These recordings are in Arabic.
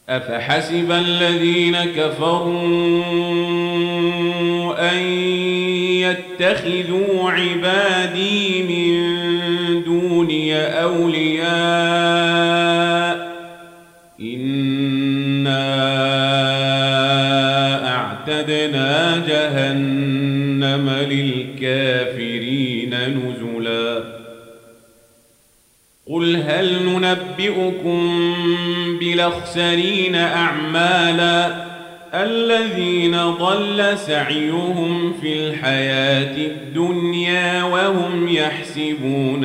أفحسب الذين كفروا أن يتخذوا عبادي من دوني أولياء إنا أعتدنا جهنم للكافرين نزلا قل هل ننبئكم بالأخسرين أعمالا الذين ضل سعيهم في الحياة الدنيا وهم يحسبون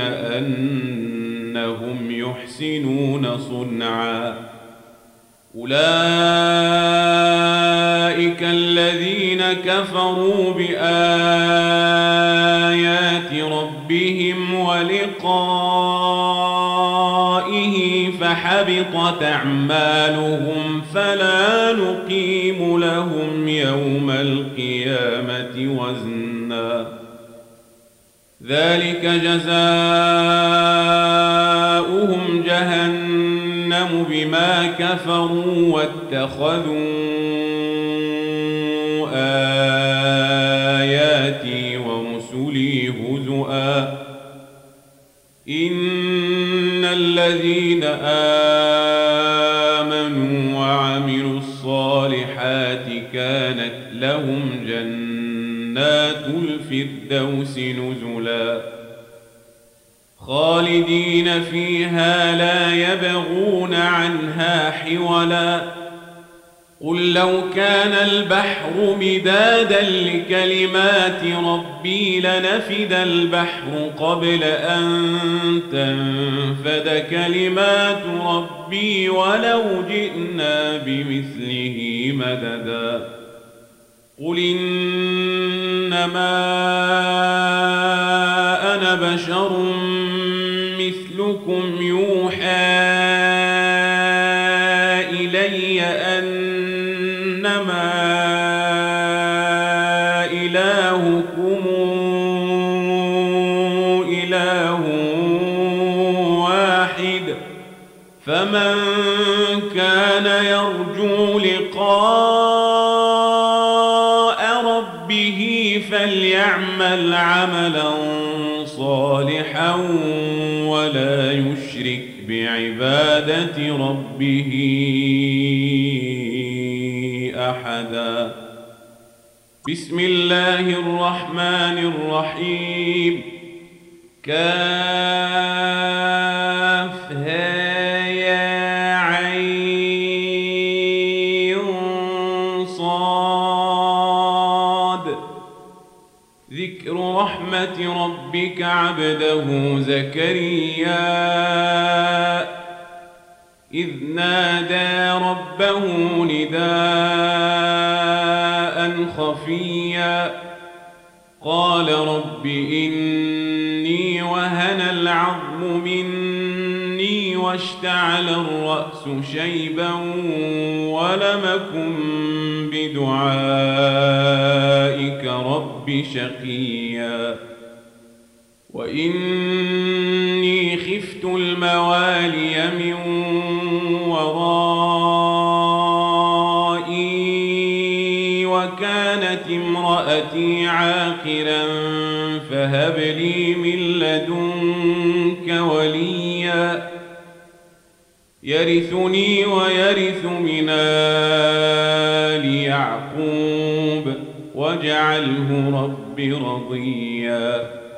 أنهم يحسنون صنعا أولئك الذين كفروا بآيات ربهم ولقائه فحبطت أعمالهم فلا نقيم لهم يوم القيامة وزنا ذلك جزاؤهم جهنم بما كفروا واتخذوا آياتي ورسلي هزؤا إن الذين آمنوا وعملوا الصالحات كانت لهم جنات الفردوس نزلا خالدين فيها لا يبغون عنها حولا قل لو كان البحر مدادا لكلمات ربي لنفد البحر قبل أن تنفد كلمات ربي ولو جئنا بمثله مددا قل إنما أنا بشر مثلكم يوحى إلي أنما إلهكم إله واحد فمن كان يرجو لقاء ربه فليعمل عملا صالحا ولا يشرك بعبادة ربه أحدا بسم الله الرحمن الرحيم كافها يا عين صاد ذكر رحمة ربك عبده زكريا إذ نادى ربه نداء خفيا قال رب إني وهن العظم مني واشتعل الرأس شيبا ولم أكن بدعائك رب شقيا وإني خفت الموالي من ورائي وكانت امرأتي عاقرا فهب لي من لدنك وليا يرثني ويرث من آل يعقوب واجعله رب رضيا